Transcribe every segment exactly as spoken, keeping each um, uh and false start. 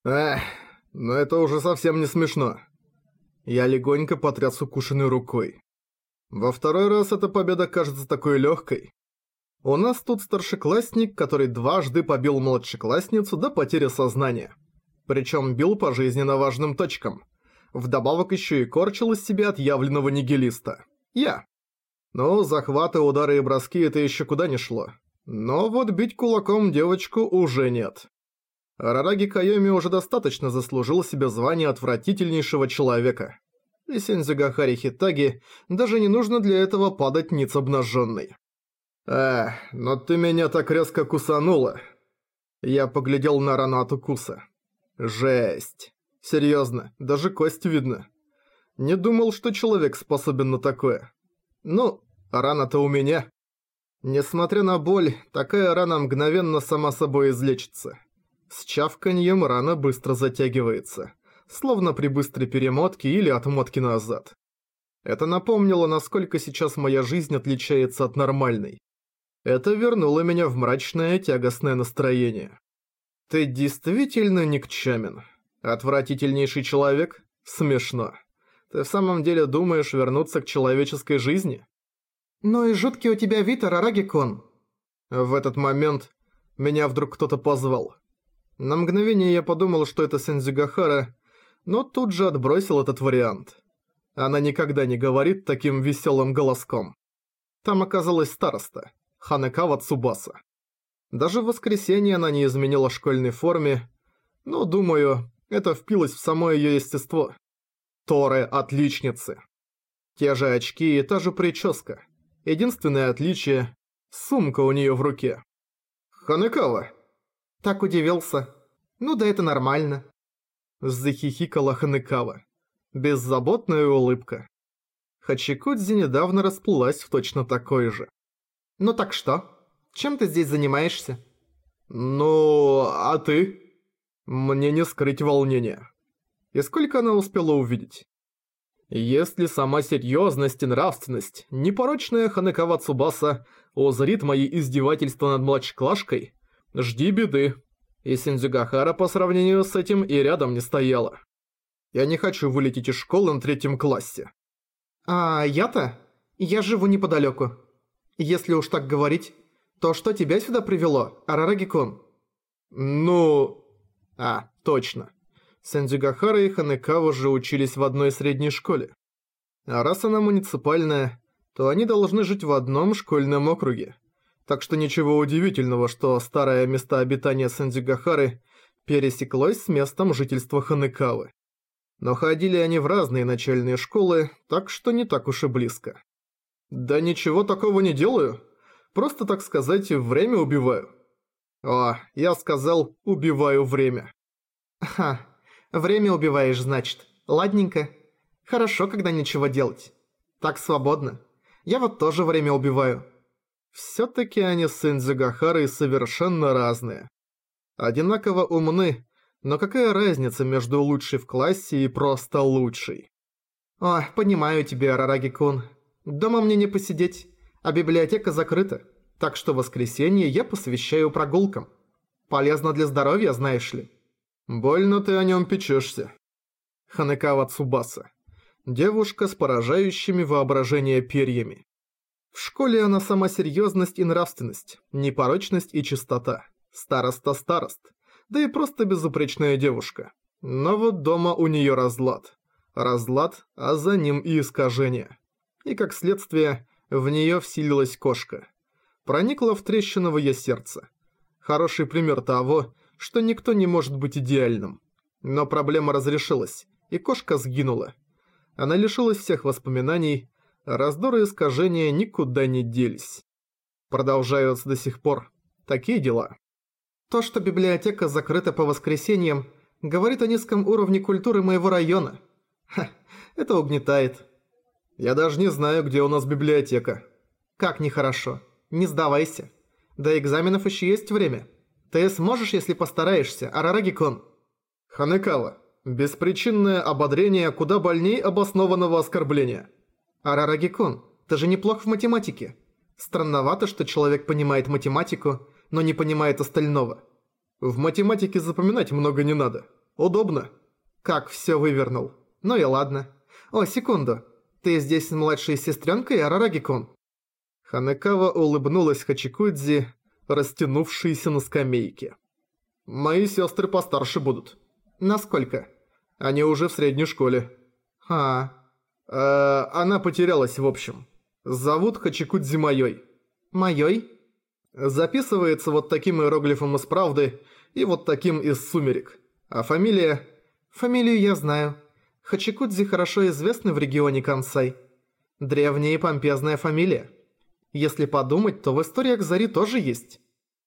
Эх, но это уже совсем не смешно. Я легонько потряс укушенной рукой. Во второй раз эта победа кажется такой легкой. У нас тут старшеклассник, который дважды побил младшеклассницу до потери сознания. Причем бил по жизненно важным точкам. Вдобавок еще и корчил из себя отъявленного нигилиста. Я. Ну, захваты, удары и броски это еще куда не шло. Но вот бить кулаком девочку уже нет. Арараги Кайоми уже достаточно заслужил себе звание отвратительнейшего человека. И Сензюгахари Хитаги даже не нужно для этого падать ниц обнаженной. «Эх, но ты меня так резко кусанула!» Я поглядел на рану от укуса. «Жесть! Серьезно, даже кость видно. Не думал, что человек способен на такое. Ну, рана-то у меня. Несмотря на боль, такая рана мгновенно сама собой излечится. С чавканьем рана быстро затягивается, словно при быстрой перемотке или отмотке назад. Это напомнило, насколько сейчас моя жизнь отличается от нормальной. Это вернуло меня в мрачное тягостное настроение. Ты действительно никчемен. Отвратительнейший человек? Смешно. Ты в самом деле думаешь вернуться к человеческой жизни? Ну и жуткий у тебя вид, Арараги-кун. В этот момент меня вдруг кто-то позвал. На мгновение я подумал, что это Сензюгахара, но тут же отбросил этот вариант. Она никогда не говорит таким веселым голоском. Там оказалась староста, Ханекава Цубаса. Даже в воскресенье она не изменила школьной форме, но, думаю, это впилось в само ее естество. Торы отличницы. Те же очки и та же прическа. Единственное отличие – сумка у нее в руке. «Ханекава!» Так удивился. Ну да это нормально. Захихикала Ханекава. Беззаботная улыбка. Хачикудзи недавно расплылась в точно такой же. Ну так что? Чем ты здесь занимаешься? Ну, а ты? Мне не скрыть волнения. И сколько она успела увидеть? Если сама серьезность и нравственность, непорочная Ханекава Цубаса узрит мои издевательства над младшеклашкой, жди беды. И Сензюгахара по сравнению с этим и рядом не стояла. Я не хочу вылететь из школы на третьем классе. А я-то? Я живу неподалеку. Если уж так говорить, то что тебя сюда привело, Арараги-кун? Ну... А, точно. Сензюгахара и Ханекава же учились в одной средней школе. А раз она муниципальная, то они должны жить в одном школьном округе. Так что ничего удивительного, что старое место обитания Сензюгахары пересеклось с местом жительства Ханекавы. Но ходили они в разные начальные школы, так что не так уж и близко. Да ничего такого не делаю. Просто, так сказать, время убиваю. О, я сказал, убиваю время. Ха, время убиваешь, значит. Ладненько. Хорошо, когда ничего делать. Так свободно. Я вот тоже время убиваю. Всё-таки они с Сензюгахарой совершенно разные. Одинаково умны, но какая разница между лучшей в классе и просто лучшей? О, понимаю тебя, Арараги-кун. Дома мне не посидеть, а библиотека закрыта, так что воскресенье я посвящаю прогулкам. Полезно для здоровья, знаешь ли. Больно ты о нём печёшься. Ханекава Цубаса. Девушка с поражающими воображение перьями. В школе она сама серьёзность и нравственность, непорочность и чистота. Староста-старост. Да и просто безупречная девушка. Но вот дома у неё разлад. Разлад, а за ним и искажение. И как следствие, в неё вселилась кошка. Проникла в трещину в её сердце. Хороший пример того, что никто не может быть идеальным. Но проблема разрешилась, и кошка сгинула. Она лишилась всех воспоминаний, а раздоры и искажения никуда не делись. Продолжаются до сих пор. Такие дела. То, что библиотека закрыта по воскресеньям, говорит о низком уровне культуры моего района. Ха, это угнетает. Я даже не знаю, где у нас библиотека. Как нехорошо. Не сдавайся. До экзаменов еще есть время. Ты сможешь, если постараешься, Арараги-кун. Ханекава, беспричинное ободрение куда больней обоснованного оскорбления. Арараги-кун, ты же неплох в математике. Странновато, что человек понимает математику, но не понимает остального. В математике запоминать много не надо. Удобно. Как все вывернул. Ну и ладно. О, секунду. Ты здесь с младшей сестренкой Арараги-кун? Ханекава улыбнулась Хачикудзи, растянувшейся на скамейке. Мои сестры постарше будут. Насколько? Они уже в средней школе. А, э, она потерялась в общем. Зовут Хачикудзи Майой. Майой? Записывается вот таким иероглифом из правды и вот таким из сумерек. А фамилия... Фамилию я знаю. Хачикудзи хорошо известны в регионе Кансай. Древняя и помпезная фамилия. Если подумать, то в историях Зари тоже есть.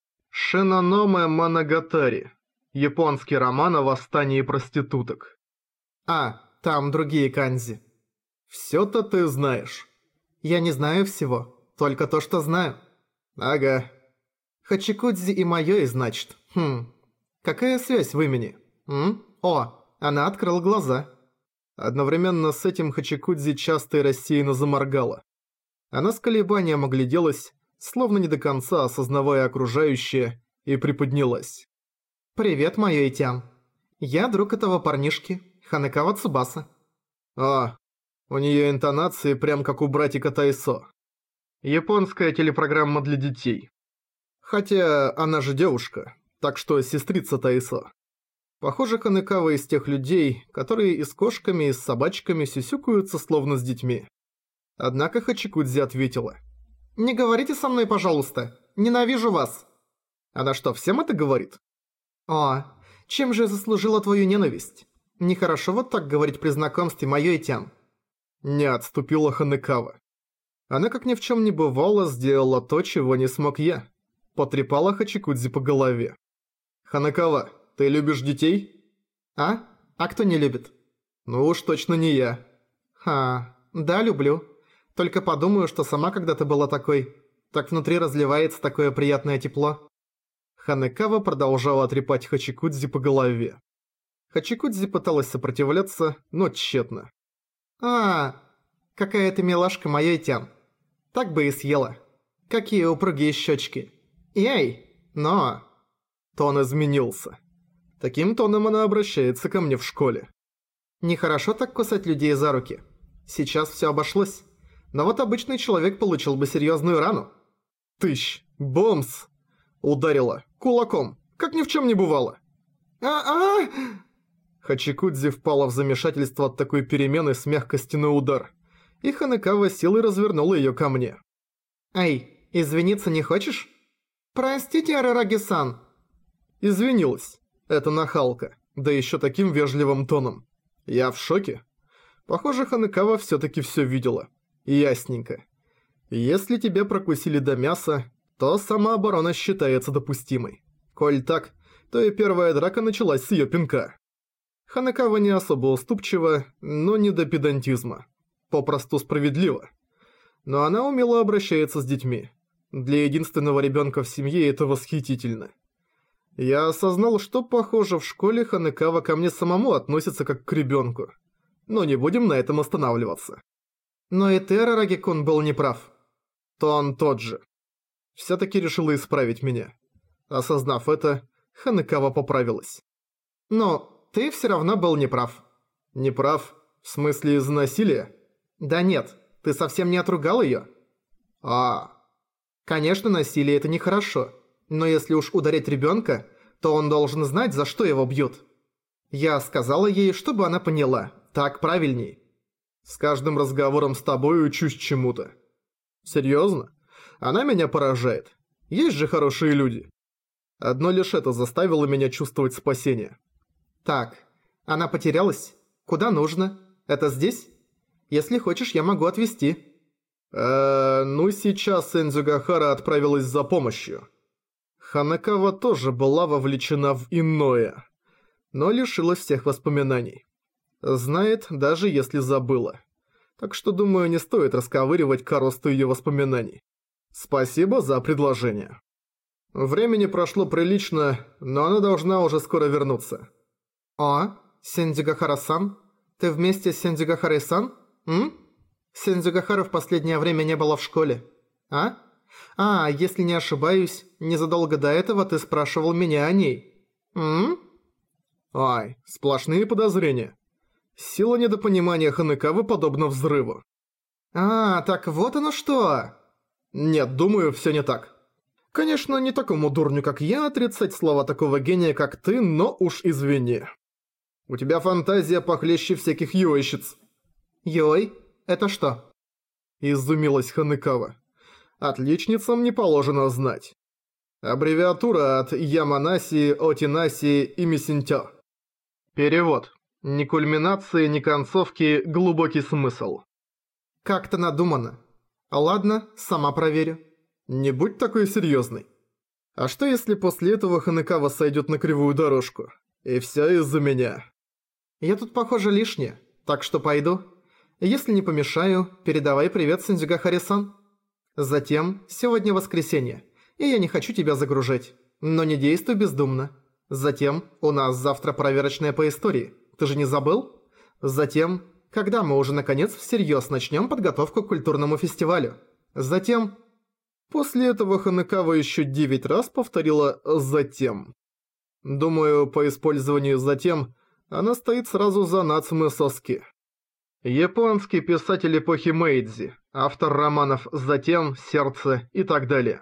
Шинономе Моногатари. Японский роман о восстании проституток. А, там другие канзи. Всё-то ты знаешь. Я не знаю всего, только то, что знаю. Ага. Хачикудзи и Майой, значит. Хм. Какая связь в имени? М? О, она открыла глаза. Одновременно с этим Хачикудзи часто и рассеянно заморгала. Она с колебанием огляделась, словно не до конца осознавая окружающее, и приподнялась. «Привет, Майой Тян. Я друг этого парнишки, Ханекава Цубаса». А, у неё интонации прям как у братика Тайсо. Японская телепрограмма для детей. Хотя она же девушка, так что сестрица Тайсо. Похоже, Ханекава из тех людей, которые и с кошками, и с собачками сюсюкаются словно с детьми. Однако Хачикудзи ответила. «Не говорите со мной, пожалуйста. Ненавижу вас». Она что, всем это говорит? «О, чем же я заслужила твою ненависть? Нехорошо вот так говорить при знакомстве, Майой Тян». Не отступила Ханекава. Она, как ни в чем не бывало, сделала то, чего не смог я. Потрепала Хачикудзи по голове. «Ханекава, ты любишь детей?» «А? А кто не любит?» «Ну уж точно не я». «Ха, да, люблю. Только подумаю, что сама когда-то была такой. Так внутри разливается такое приятное тепло». Ханекава продолжала трепать Хачикудзи по голове. Хачикудзи пыталась сопротивляться, но тщетно. «А, какая ты милашка, Майой Тян. Так бы и съела. Какие упругие щечки. Эй, но...» Тон изменился. Таким тоном она обращается ко мне в школе. «Нехорошо так кусать людей за руки. Сейчас все обошлось. Но вот обычный человек получил бы серьезную рану». «Тыщ! Бомс!» Ударила. Кулаком. Как ни в чем не бывало. «А-а!» Хачикудзи впала в замешательство от такой перемены с мягкости на удар. И Ханекава силой развернула её ко мне. «Эй, извиниться не хочешь?» «Простите, Арараги-сан». Извинилась. Это нахалка. Да ещё таким вежливым тоном. Я в шоке. Похоже, Ханекава всё-таки всё видела. Ясненько. Если тебя прокусили до мяса, то самооборона считается допустимой. Коль так, то и первая драка началась с её пинка. Ханекава не особо уступчива, но не до педантизма. Попросту справедливо. Но она умело обращается с детьми. Для единственного ребёнка в семье это восхитительно. Я осознал, что, похоже, в школе Ханекава ко мне самому относится как к ребёнку. Но не будем на этом останавливаться. Но и ты, Арараги-кун, был неправ. То он тот же. Всё-таки решила исправить меня. Осознав это, Ханекава поправилась. Но ты всё равно был неправ. Неправ? В смысле из-за насилия? Да нет, ты совсем не отругал её. А, конечно, насилие это нехорошо. Но если уж ударить ребёнка, то он должен знать, за что его бьют. Я сказала ей, чтобы она поняла. Так правильней. С каждым разговором с тобой учусь чему-то. Серьёзно? Она меня поражает. Есть же хорошие люди. Одно лишь это заставило меня чувствовать спасение. Так, она потерялась? Куда нужно? Это здесь? Если хочешь, я могу отвезти. Эээ, ну сейчас Эндзюгахара отправилась за помощью. Ханекава тоже была вовлечена в иное, но лишилась всех воспоминаний. Знает, даже если забыла. Так что, думаю, не стоит расковыривать коросту её воспоминаний. Спасибо за предложение. Времени прошло прилично, но она должна уже скоро вернуться. О, Сендзюгахара-сан? Ты вместе с Сендзюгахарой-сан? М? Сендзюгахара в последнее время не была в школе. А? А, если не ошибаюсь, незадолго до этого ты спрашивал меня о ней. М? Ай, сплошные подозрения. Сила недопонимания Ханекавы подобна взрыву. А, так вот оно что! Нет, думаю, все не так. Конечно, не такому дурню, как я, отрицать слова такого гения, как ты, но уж извини. У тебя фантазия похлеще всяких йойщиц. Йой? Это что? Изумилась Ханекава. Отличницам не положено знать. Аббревиатура от Яманаси, Отинаси и Мисинтё. Перевод. Ни кульминации, ни концовки, глубокий смысл. Как-то надумано. Ладно, сама проверю. Не будь такой серьезный. А что если после этого Ханекава сойдет на кривую дорожку? И все из-за меня. Я тут, похоже, лишняя, так что пойду. Если не помешаю, передавай привет Сэндзюгахари-сан. Затем, сегодня воскресенье, и я не хочу тебя загружать. Но не действуй бездумно. Затем, у нас завтра проверочная по истории. Ты же не забыл? Затем, когда мы уже наконец всерьез начнем подготовку к культурному фестивалю. Затем... После этого Ханекава еще девять раз повторила «затем». Думаю, по использованию «затем» она стоит сразу за Нацумэ Соски. Японский писатель эпохи Мэйдзи, автор романов «Затем», «Сердце» и так далее.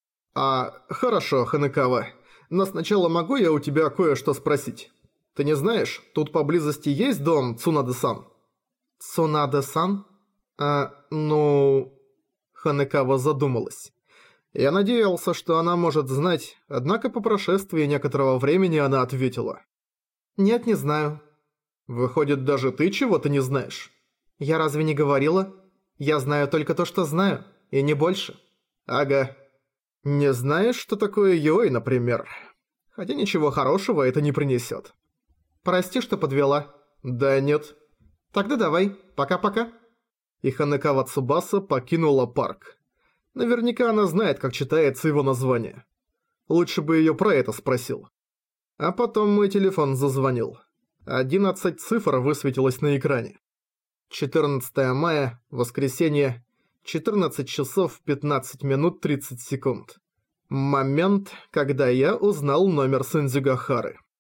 А, хорошо, Ханекава, но сначала могу я у тебя кое-что спросить? Ты не знаешь, тут поблизости есть дом Цунадэ-сан? Цунадэ-сан? А, ну... Ханекава задумалась. Я надеялся, что она может знать, однако по прошествии некоторого времени она ответила. Нет, не знаю. Выходит, даже ты чего-то не знаешь? Я разве не говорила? Я знаю только то, что знаю, и не больше. Ага. Не знаешь, что такое йой, например? Хотя ничего хорошего это не принесет. Прости, что подвела. Да нет. Тогда давай, пока-пока. И Ханекава Цубаса покинула парк. Наверняка она знает, как читается его название. Лучше бы её про это спросил. А потом мой телефон зазвонил. Одиннадцать цифр высветилось на экране. четырнадцатое мая, воскресенье, четырнадцать часов пятнадцать минут тридцать секунд. Момент, когда я узнал номер Сэндзюгахары.